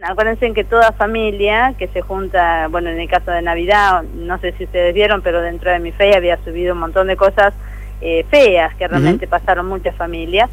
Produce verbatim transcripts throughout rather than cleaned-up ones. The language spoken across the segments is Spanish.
acuérdense que toda familia que se junta, bueno, en el caso de Navidad, no sé si ustedes vieron, pero dentro de mi fe había subido un montón de cosas eh, feas que realmente uh-huh. pasaron muchas familias.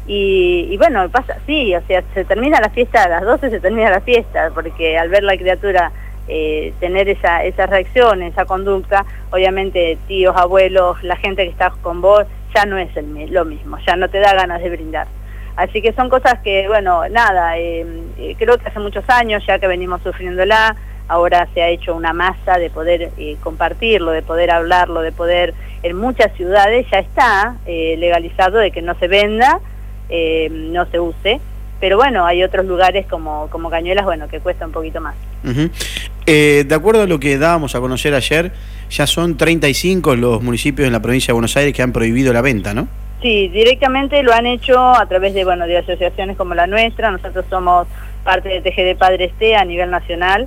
Y, y bueno, pasa, sí, o sea, se termina la fiesta, a las doce se termina la fiesta, porque al ver la criatura eh, tener esa, esa reacción, esa conducta, obviamente tíos, abuelos, la gente que está con vos, ya no es el, lo mismo, ya no te da ganas de brindar. Así que son cosas que, bueno, nada, eh, eh, creo que hace muchos años ya que venimos sufriéndola, ahora se ha hecho una masa de poder eh, compartirlo, de poder hablarlo, de poder, en muchas ciudades ya está eh, legalizado de que no se venda, eh, no se use, pero bueno, hay otros lugares como, como Cañuelas, bueno, que cuesta un poquito más. Uh-huh. eh, de acuerdo a lo que dábamos a conocer ayer, ya son treinta y cinco los municipios en la provincia de Buenos Aires que han prohibido la venta, ¿no? Sí, directamente lo han hecho a través de, bueno, de asociaciones como la nuestra. Nosotros somos parte de T G D Padres T a nivel nacional.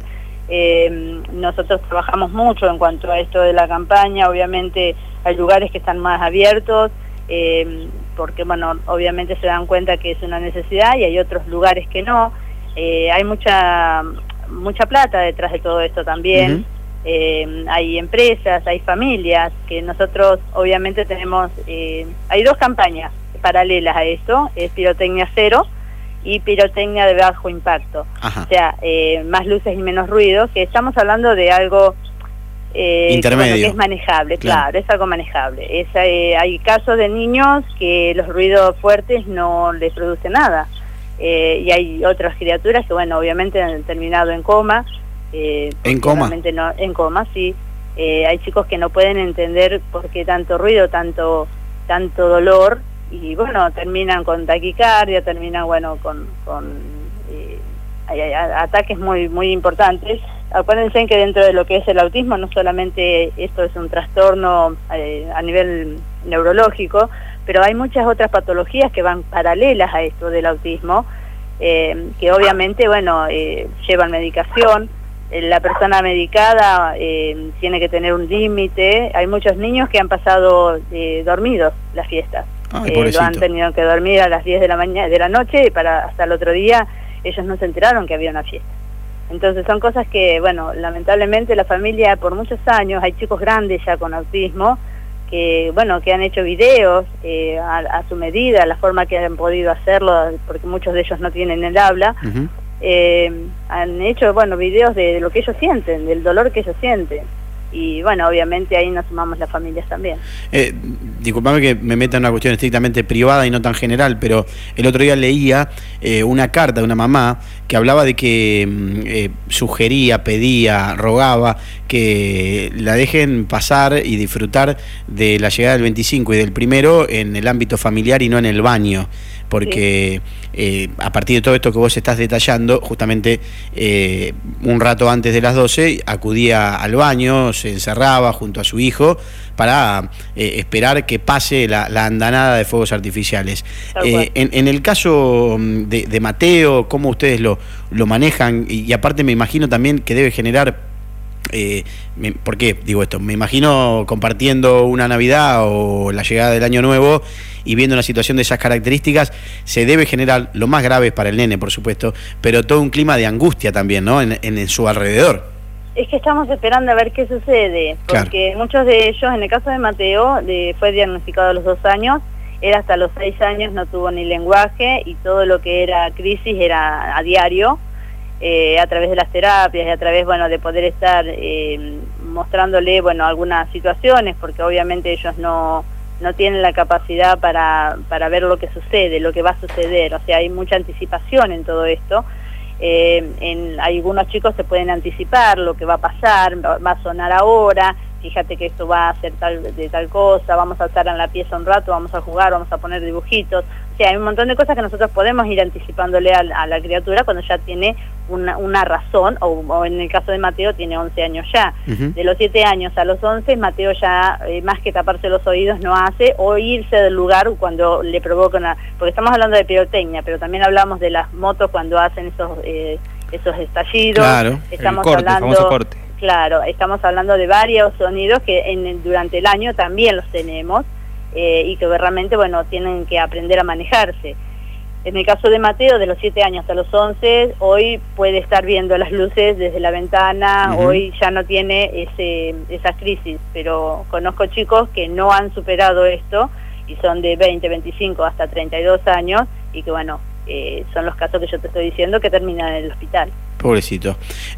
Eh, nosotros trabajamos mucho en cuanto a esto de la campaña. Obviamente hay lugares que están más abiertos, eh, porque, bueno, obviamente se dan cuenta que es una necesidad, y hay otros lugares que no. Eh, hay mucha, mucha plata detrás de todo esto también. Uh-huh. Eh, hay empresas, hay familias, que nosotros obviamente tenemos, eh, hay dos campañas paralelas a esto, es pirotecnia cero y pirotecnia de bajo impacto. Ajá. O sea, eh, más luces y menos ruido, que estamos hablando de algo eh, intermedio, que, bueno, que es manejable, claro, claro, es algo manejable. Es, eh, hay casos de niños que los ruidos fuertes no les producen nada, eh, y hay otras criaturas que, bueno, obviamente han terminado en coma. Eh, ¿En coma? No, en coma, sí. Eh, hay chicos que no pueden entender por qué tanto ruido, tanto tanto dolor, y bueno, terminan con taquicardia, terminan, bueno, con, con eh, hay, hay ataques muy muy importantes. Acuérdense que dentro de lo que es el autismo, no solamente esto es un trastorno eh, a nivel neurológico, pero hay muchas otras patologías que van paralelas a esto del autismo, eh, que obviamente, bueno, eh, llevan medicación. La persona medicada eh, tiene que tener un límite. Hay muchos niños que han pasado eh, dormidos las fiestas. Ay, eh, lo han tenido que dormir a las diez de la mañana, de la noche, y para hasta el otro día ellos no se enteraron que había una fiesta. Entonces son cosas que, bueno, lamentablemente la familia por muchos años, hay chicos grandes ya con autismo, que, bueno, que han hecho videos eh, a, a su medida, la forma que han podido hacerlo, porque muchos de ellos no tienen el habla. Uh-huh. Eh, han hecho, bueno, videos de lo que ellos sienten, del dolor que ellos sienten, y bueno, obviamente ahí nos sumamos las familias también. Eh, disculpame que me meta en una cuestión estrictamente privada y no tan general, pero el otro día leía eh, una carta de una mamá que hablaba de que eh, sugería, pedía, rogaba que la dejen pasar y disfrutar de la llegada del veinticinco y del primero en el ámbito familiar y no en el baño, porque sí. eh, a partir de todo esto que vos estás detallando, justamente eh, un rato antes de las doce acudía al baño, se encerraba junto a su hijo para eh, esperar que pase la, la andanada de fuegos artificiales. Eh, en, en el caso de, de Mateo, ¿cómo ustedes lo, lo manejan? Y, y aparte me imagino también que debe generar... Eh, me, ¿por qué digo esto? Me imagino compartiendo una Navidad o la llegada del Año Nuevo y viendo una situación de esas características, se debe generar, lo más grave es para el nene, por supuesto, pero todo un clima de angustia también, ¿no? En, en, en su alrededor. Es que estamos esperando a ver qué sucede, porque claro. Muchos de ellos, en el caso de Mateo, de, fue diagnosticado a los dos años, él hasta los seis años no tuvo ni lenguaje, y todo lo que era crisis era a diario. Eh, a través de las terapias y a través, bueno, de poder estar eh, mostrándole, bueno, algunas situaciones, porque obviamente ellos no, no tienen la capacidad para, para ver lo que sucede, lo que va a suceder, o sea, hay mucha anticipación en todo esto. Eh, en algunos chicos se pueden anticipar lo que va a pasar, va a sonar ahora, fíjate que esto va a ser tal, de tal cosa, vamos a estar en la pieza un rato, vamos a jugar, vamos a poner dibujitos. O sea, hay un montón de cosas que nosotros podemos ir anticipándole a, a la criatura cuando ya tiene una, una razón, o, o en el caso de Mateo tiene once años ya. Uh-huh. De los siete años a los once, Mateo ya, eh, más que taparse los oídos, no hace, o irse del lugar cuando le provoca una... Porque estamos hablando de pirotecnia, pero también hablamos de las motos cuando hacen esos, eh, esos estallidos. Claro, estamos el corte, hablando, el famoso corte. Claro, estamos hablando de varios sonidos que en, durante el año también los tenemos, eh, y que realmente, bueno, tienen que aprender a manejarse. En el caso de Mateo, de los siete años hasta los once, hoy puede estar viendo las luces desde la ventana, uh-huh. Hoy ya no tiene ese, esa crisis, pero conozco chicos que no han superado esto y son de veinte, veinticinco hasta treinta y dos años y que bueno, eh, son los casos que yo te estoy diciendo que terminan en el hospital. Pobrecito.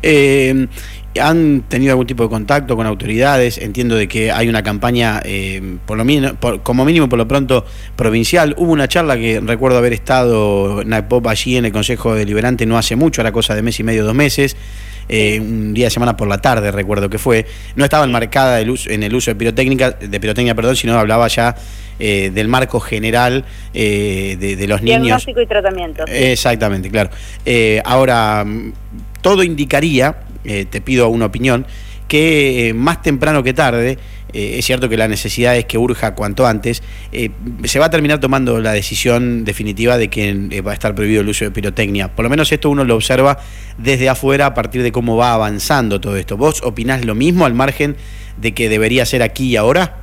Eh, ¿Han tenido algún tipo de contacto con autoridades? Entiendo de que hay una campaña, eh, por lo mínimo, por, como mínimo por lo pronto, provincial. Hubo una charla que recuerdo haber estado Naipop allí en el Consejo Deliberante no hace mucho, era cosa de mes y medio, dos meses. Eh, un día de semana por la tarde, recuerdo que fue. No estaba enmarcada el uso, en el uso de pirotécnica, de pirotecnia, perdón, sino hablaba ya eh, del marco general eh, de, de los niños. Diagnóstico y tratamiento. Sí. Exactamente, claro. Eh, ahora, todo indicaría, eh, te pido una opinión, que eh, más temprano que tarde, eh, es cierto que la necesidad es que urja cuanto antes, eh, se va a terminar tomando la decisión definitiva de que eh, va a estar prohibido el uso de pirotecnia. Por lo menos esto uno lo observa desde afuera a partir de cómo va avanzando todo esto. ¿Vos opinás lo mismo al margen de que debería ser aquí y ahora?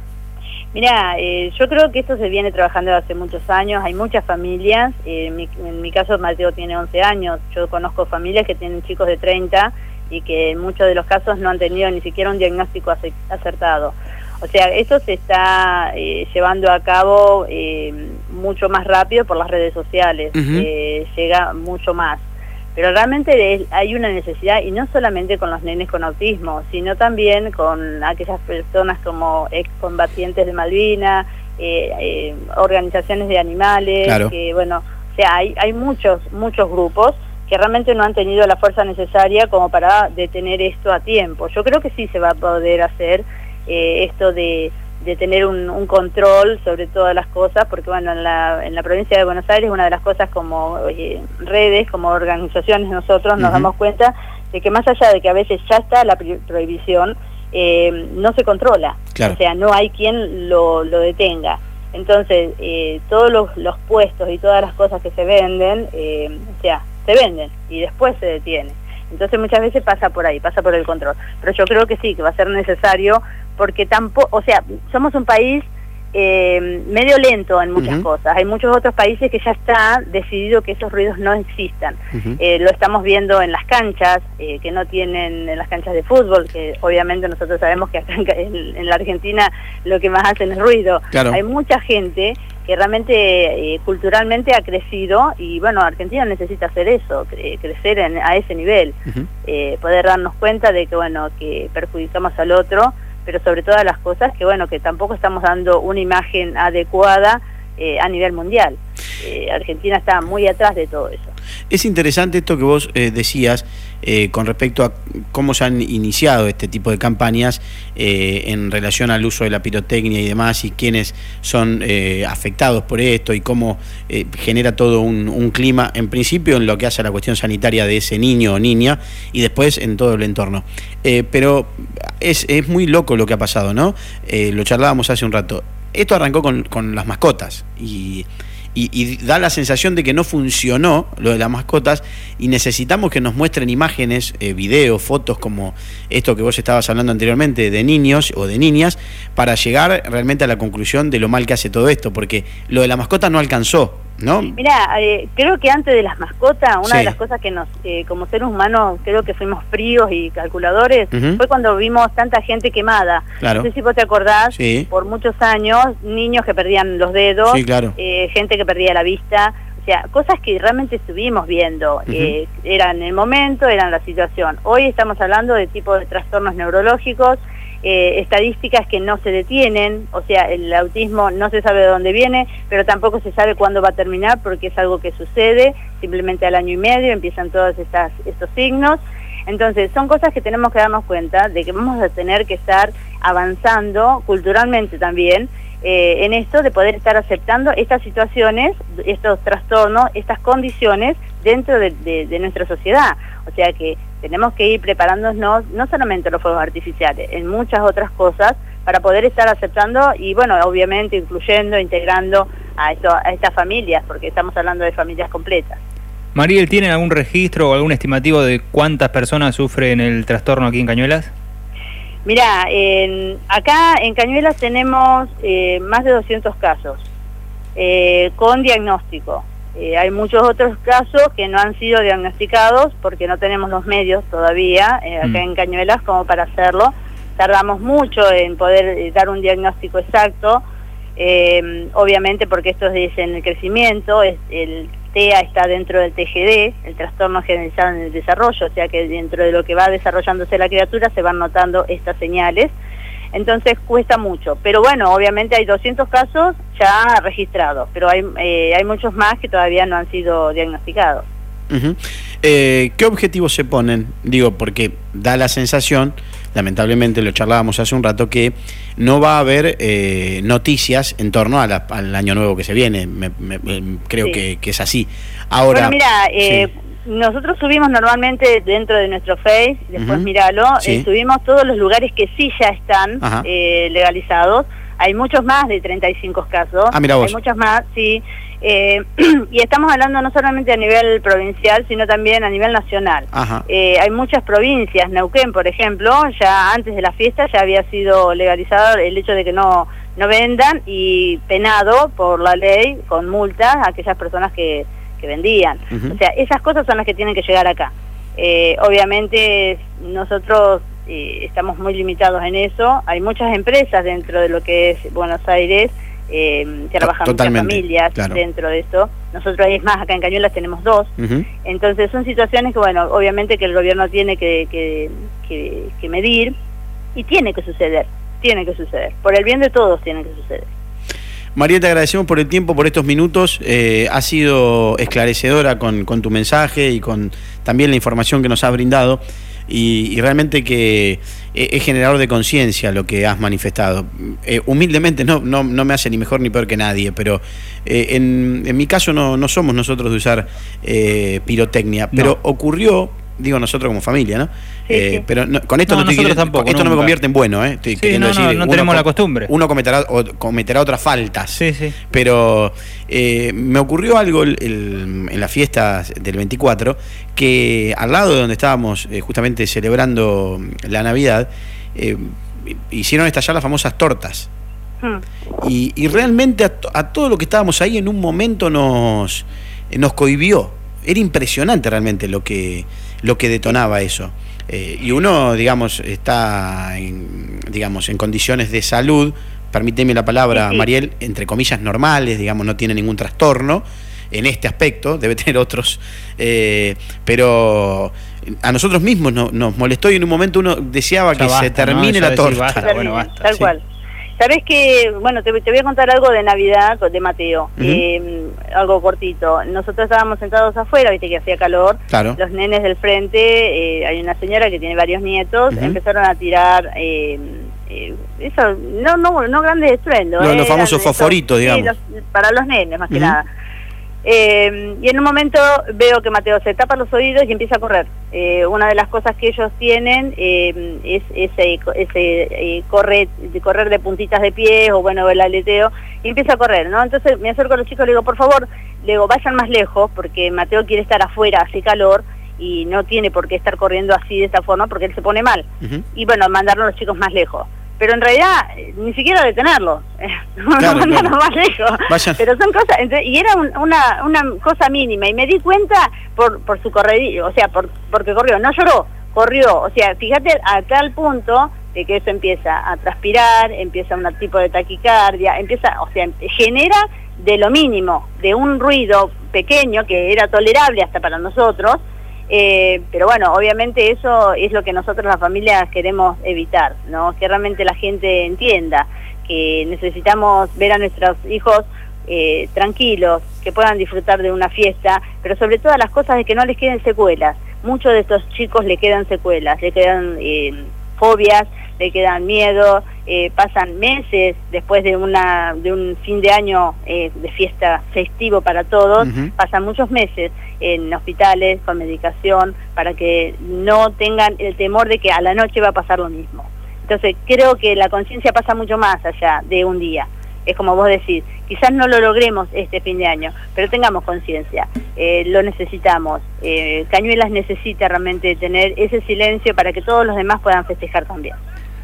Mirá, eh, yo creo que esto se viene trabajando hace muchos años, hay muchas familias, eh, en, mi, en mi caso Mateo tiene once años, yo conozco familias que tienen chicos de treinta y que en muchos de los casos no han tenido ni siquiera un diagnóstico acertado. O sea, eso se está eh, llevando a cabo eh, mucho más rápido por las redes sociales, uh-huh. eh, llega mucho más. Pero realmente es, hay una necesidad, y no solamente con los nenes con autismo, sino también con aquellas personas como excombatientes de Malvinas, eh, eh, organizaciones de animales, claro. que bueno, o sea, hay, hay muchos, muchos grupos que realmente no han tenido la fuerza necesaria como para detener esto a tiempo. Yo creo que sí se va a poder hacer eh, esto de, de tener un, un control sobre todas las cosas, porque bueno, en la, en la provincia de Buenos Aires una de las cosas como eh, redes, como organizaciones, nosotros nos uh-huh. damos cuenta de que más allá de que a veces ya está la prohibición, eh, no se controla, claro. O sea, no hay quien lo, lo detenga. Entonces, eh, todos los, los puestos y todas las cosas que se venden, eh, o sea, se venden y después se detiene. Entonces muchas veces pasa por ahí, pasa por el control. Pero yo creo que sí, que va a ser necesario, porque tampoco, o sea, somos un país eh, medio lento en muchas uh-huh. cosas. Hay muchos otros países que ya está decidido que esos ruidos no existan. Uh-huh. Eh, lo estamos viendo en las canchas, eh, que no tienen, en las canchas de fútbol, que obviamente nosotros sabemos que acá en, en la Argentina lo que más hacen es ruido. Claro. Hay mucha gente que realmente eh, culturalmente ha crecido y bueno, Argentina necesita hacer eso, cre crecer en, a ese nivel, uh-huh. eh, poder darnos cuenta de que bueno, que perjudicamos al otro, pero sobre todas las cosas que bueno, que tampoco estamos dando una imagen adecuada eh, a nivel mundial. Eh, Argentina está muy atrás de todo eso. Es interesante esto que vos eh, decías eh, con respecto a cómo se han iniciado este tipo de campañas eh, en relación al uso de la pirotecnia y demás, y quiénes son eh, afectados por esto y cómo eh, genera todo un, un clima, en principio en lo que hace a la cuestión sanitaria de ese niño o niña y después en todo el entorno. Eh, pero es, es muy loco lo que ha pasado, ¿no? Eh, lo charlábamos hace un rato. Esto arrancó con, con las mascotas y... Y, y da la sensación de que no funcionó lo de las mascotas y necesitamos que nos muestren imágenes, eh, videos, fotos como esto que vos estabas hablando anteriormente de niños o de niñas para llegar realmente a la conclusión de lo mal que hace todo esto, porque lo de la mascota no alcanzó, ¿no? Mirá, eh, creo que antes de las mascotas, una sí. de las cosas que nos, eh, como seres humanos, creo que fuimos fríos y calculadores, uh-huh. fue cuando vimos tanta gente quemada. Claro. No sé si vos te acordás, sí. por muchos años, niños que perdían los dedos, sí, claro. eh, gente que perdía la vista, o sea, cosas que realmente estuvimos viendo, uh-huh. eh, eran el momento, eran la situación. Hoy estamos hablando de tipo de trastornos neurológicos, Eh, estadísticas que no se detienen, o sea, el autismo no se sabe de dónde viene, pero tampoco se sabe cuándo va a terminar porque es algo que sucede, simplemente al año y medio empiezan todos estas, estos signos. Entonces, son cosas que tenemos que darnos cuenta de que vamos a tener que estar avanzando culturalmente también eh, en esto de poder estar aceptando estas situaciones, estos trastornos, estas condiciones dentro de, de, de nuestra sociedad. O sea que tenemos que ir preparándonos, no solamente los fuegos artificiales, en muchas otras cosas, para poder estar aceptando y, bueno, obviamente incluyendo, integrando a, esto, a estas familias, porque estamos hablando de familias completas. Mariel, ¿tienen algún registro o algún estimativo de cuántas personas sufren el trastorno aquí en Cañuelas? Mirá, en, acá en Cañuelas tenemos eh, más de doscientos casos, eh, con diagnóstico. Eh, hay muchos otros casos que no han sido diagnosticados porque no tenemos los medios todavía eh, acá mm. en Cañuelas como para hacerlo. Tardamos mucho en poder eh, dar un diagnóstico exacto, eh, obviamente porque esto es en el crecimiento, es, el T E A está dentro del T G D, el trastorno generalizado en el desarrollo, o sea que dentro de lo que va desarrollándose la criatura se van notando estas señales. Entonces cuesta mucho, pero bueno, obviamente hay doscientos casos ya registrados, pero hay eh, hay muchos más que todavía no han sido diagnosticados. Uh-huh. eh, ¿Qué objetivos se ponen? Digo, porque da la sensación, lamentablemente lo charlábamos hace un rato, que no va a haber eh, noticias en torno a la, al año nuevo que se viene, me, me, me, creo sí. que, que es así. Ahora, bueno, mira, eh, sí. nosotros subimos normalmente dentro de nuestro Face, después uh-huh. míralo, sí. eh, subimos todos los lugares que sí ya están eh, legalizados. Hay muchos más de treinta y cinco casos. Ah, mira vos. Hay muchos más, sí. Eh, y estamos hablando no solamente a nivel provincial, sino también a nivel nacional. Eh, hay muchas provincias, Neuquén, por ejemplo, ya antes de la fiesta ya había sido legalizado el hecho de que no, no vendan y penado por la ley con multas a aquellas personas que... que vendían. Uh-huh. O sea, esas cosas son las que tienen que llegar acá. Eh, obviamente nosotros eh, estamos muy limitados en eso. Hay muchas empresas dentro de lo que es Buenos Aires, eh, trabajan muchas familias claro. dentro de esto. Nosotros, es más, acá en Cañuelas tenemos dos. Uh-huh. Entonces son situaciones que, bueno, obviamente que el gobierno tiene que, que, que, que medir y tiene que suceder, tiene que suceder. Por el bien de todos tiene que suceder. María, te agradecemos por el tiempo, por estos minutos. Eh, ha sido esclarecedora con, con tu mensaje y con también la información que nos has brindado. Y, y realmente que es generador de conciencia lo que has manifestado. Eh, humildemente no, no, no me hace ni mejor ni peor que nadie, pero eh, en, en mi caso no, no somos nosotros de usar eh, pirotecnia, pero no. ocurrió... Digo nosotros como familia, ¿no? Sí, eh, sí. Pero no, con esto no, no, estoy, tampoco, esto no me convierte en bueno, ¿eh? Estoy sí, no, decir, no, no tenemos la costumbre. Uno cometerá, o cometerá otras faltas. Sí, sí. Pero eh, me ocurrió algo el, el, en las fiestas del veinticuatro, que al lado de donde estábamos eh, justamente celebrando la Navidad, eh, hicieron estallar las famosas tortas. Hmm. Y, y realmente a, a todo lo que estábamos ahí en un momento nos, nos cohibió. Era impresionante realmente lo que... lo que detonaba eso. Eh, y uno, digamos, está en, digamos, en condiciones de salud, permíteme la palabra, sí, sí. Mariel, entre comillas normales, digamos, no tiene ningún trastorno en este aspecto, debe tener otros, eh, pero a nosotros mismos no, nos molestó y en un momento uno deseaba ya que basta, se termine ¿no? la torta. Basta, bueno, basta, tal sí. cual. Sabés que, bueno, te, te voy a contar algo de Navidad de Mateo, uh-huh. eh, algo cortito. Nosotros estábamos sentados afuera, viste que hacía calor, claro. Los nenes del frente, eh, hay una señora que tiene varios nietos, uh-huh. empezaron a tirar, eh, eh, eso, no, no, no grandes estruendos. Los, eh, los famosos fosforitos, digamos. Sí, los, para los nenes, más uh-huh. que nada. Eh, y en un momento veo que Mateo se tapa los oídos y empieza a correr. Eh, una de las cosas que ellos tienen eh, es ese, ese eh, corre, de correr de puntitas de pies o bueno, el aleteo, y empieza a correr, ¿no? Entonces me acerco a los chicos y le digo, por favor, le digo, vayan más lejos porque Mateo quiere estar afuera, hace calor y no tiene por qué estar corriendo así de esta forma porque él se pone mal. Uh-huh. Y bueno, mandaron a los chicos más lejos. Pero en realidad ni siquiera detenerlo, claro, no, claro. más lejos. Vayan. Pero son cosas, y era un, una una cosa mínima, y me di cuenta por por su corredillo, o sea, por porque corrió, no lloró, corrió, o sea, fíjate a tal punto de que eso empieza a transpirar, empieza un tipo de taquicardia, empieza, o sea, genera de lo mínimo, de un ruido pequeño que era tolerable hasta para nosotros. Eh, pero bueno, obviamente eso es lo que nosotros las familias queremos evitar, ¿no? Que realmente la gente entienda que necesitamos ver a nuestros hijos eh, tranquilos, que puedan disfrutar de una fiesta, pero sobre todas las cosas de que no les queden secuelas. Muchos de estos chicos le quedan secuelas, le quedan eh, fobias, le quedan miedo, eh, pasan meses después de una de un fin de año eh, de fiesta festivo para todos, uh-huh. pasan muchos meses en hospitales con medicación para que no tengan el temor de que a la noche va a pasar lo mismo. Entonces creo que la conciencia pasa mucho más allá de un día. Es como vos decís, quizás no lo logremos este fin de año, pero tengamos conciencia, eh, lo necesitamos. Eh, Cañuelas necesita realmente tener ese silencio para que todos los demás puedan festejar también.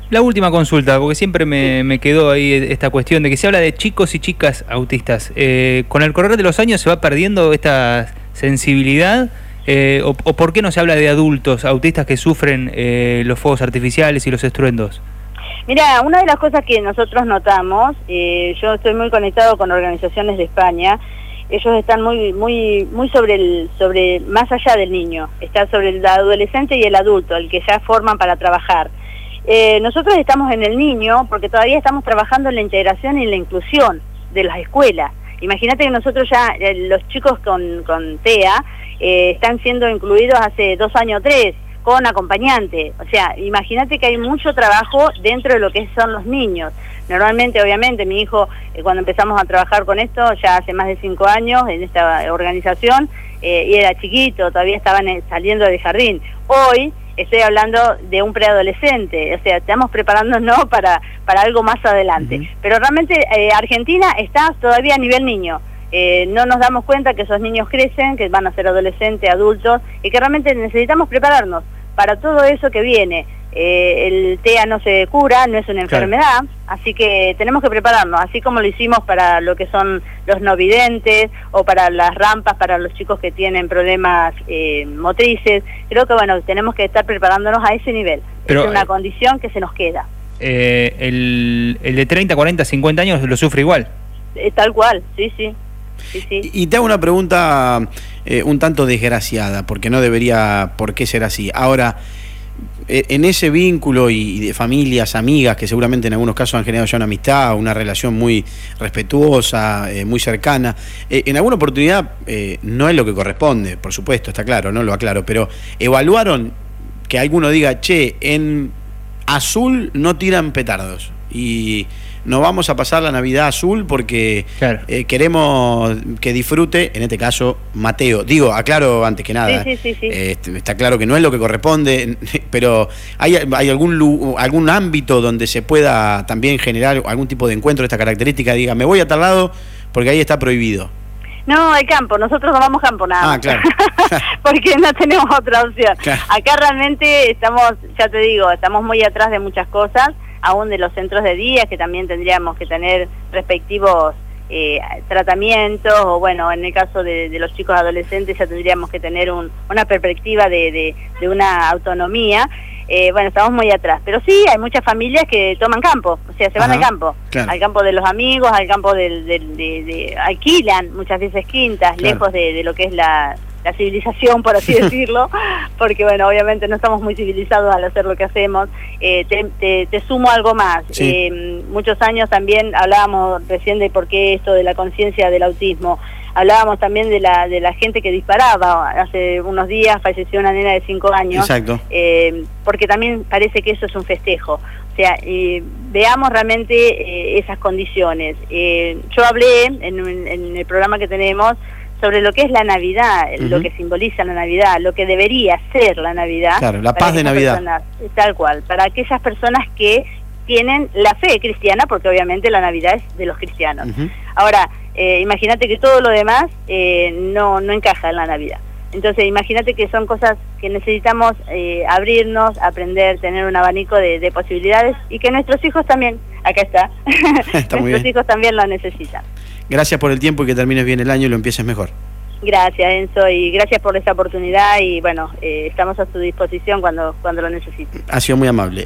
La última consulta, porque siempre me, me quedó ahí esta cuestión de que se habla de chicos y chicas autistas. Eh, ¿Con el correr de los años se va perdiendo esta sensibilidad? Eh, o, ¿O por qué no se habla de adultos autistas que sufren eh, los fuegos artificiales y los estruendos? Mira, una de las cosas que nosotros notamos, eh, yo estoy muy conectado con organizaciones de España, ellos están muy muy muy sobre el sobre más allá del niño, está sobre el adolescente y el adulto, el que ya forman para trabajar. Eh, nosotros estamos en el niño porque todavía estamos trabajando en la integración y la inclusión de las escuelas. Imagínate que nosotros ya, eh, los chicos con, con T E A, eh, están siendo incluidos hace dos años o tres, con acompañante. O sea, imagínate que hay mucho trabajo dentro de lo que son los niños. Normalmente, obviamente, mi hijo, eh, cuando empezamos a trabajar con esto, ya hace más de cinco años en esta organización, eh, y era chiquito, todavía estaban eh, saliendo del jardín. Hoy estoy hablando de un preadolescente, o sea, estamos preparándonos para, para algo más adelante. Uh-huh. Pero realmente eh, Argentina está todavía a nivel niño. Eh, no nos damos cuenta que esos niños crecen, que van a ser adolescentes, adultos, y que realmente necesitamos prepararnos para todo eso que viene. Eh, el T E A no se cura, no es una enfermedad, claro. Así que tenemos que prepararnos, así como lo hicimos para lo que son los no videntes o para las rampas para los chicos que tienen problemas eh, motrices. Creo que bueno, tenemos que estar preparándonos a ese nivel. Pero, es una eh, condición que se nos queda. Eh, el, el de treinta, cuarenta, cincuenta años lo sufre igual. Eh, tal cual, sí, sí. Sí, sí. Y te hago una pregunta eh, un tanto desgraciada, porque no debería por qué ser así. Ahora, eh, en ese vínculo y, y de familias, amigas, que seguramente en algunos casos han generado ya una amistad, una relación muy respetuosa, eh, muy cercana, eh, en alguna oportunidad eh, no es lo que corresponde, por supuesto, está claro, no lo aclaro, pero evaluaron que alguno diga, che, en Azul no tiran petardos y no vamos a pasar la Navidad azul porque claro. eh, queremos que disfrute, en este caso, Mateo. Digo, aclaro antes que nada, sí, sí, sí, sí. Eh, está claro que no es lo que corresponde, pero ¿hay, hay algún, algún ámbito donde se pueda también generar algún tipo de encuentro de esta característica? Diga, me voy a tal lado porque ahí está prohibido. No, el campo, nosotros no vamos campo nada. Ah, claro. Porque no tenemos otra opción. Claro. Acá realmente estamos, ya te digo, estamos muy atrás de muchas cosas, aún de los centros de día, que también tendríamos que tener respectivos eh, tratamientos, o bueno, en el caso de, de los chicos adolescentes ya tendríamos que tener un, una perspectiva de, de, de una autonomía. Eh, bueno, estamos muy atrás, pero sí, hay muchas familias que toman campo, o sea, se van Ajá, al campo, claro. al campo de los amigos, al campo del, del, de, de, alquilan muchas veces quintas, claro. lejos de, de lo que es la, la civilización, por así decirlo, porque bueno, obviamente no estamos muy civilizados al hacer lo que hacemos. Eh, te, te, te sumo algo más, sí. eh, muchos años también hablábamos recién de por qué esto de la conciencia del autismo. Hablábamos también de la de la gente que disparaba. Hace unos días falleció una nena de cinco años. Exacto. Eh, porque también parece que eso es un festejo. O sea, eh, veamos realmente eh, esas condiciones. Eh, yo hablé en, en el programa que tenemos sobre lo que es la Navidad, uh-huh. lo que simboliza la Navidad, lo que debería ser la Navidad. Claro, la paz de Navidad. Personas, tal cual, para aquellas personas que tienen la fe cristiana, porque obviamente la Navidad es de los cristianos. Uh-huh. Ahora, eh, imagínate que todo lo demás eh, no, no encaja en la Navidad. Entonces, imagínate que son cosas que necesitamos eh, abrirnos, aprender, tener un abanico de, de posibilidades, y que nuestros hijos también, acá está, está nuestros hijos también lo necesitan. Gracias por el tiempo y que termines bien el año y lo empieces mejor. Gracias, Enzo, y gracias por esta oportunidad, y bueno, eh, estamos a tu disposición cuando, cuando lo necesites. Ha sido muy amable.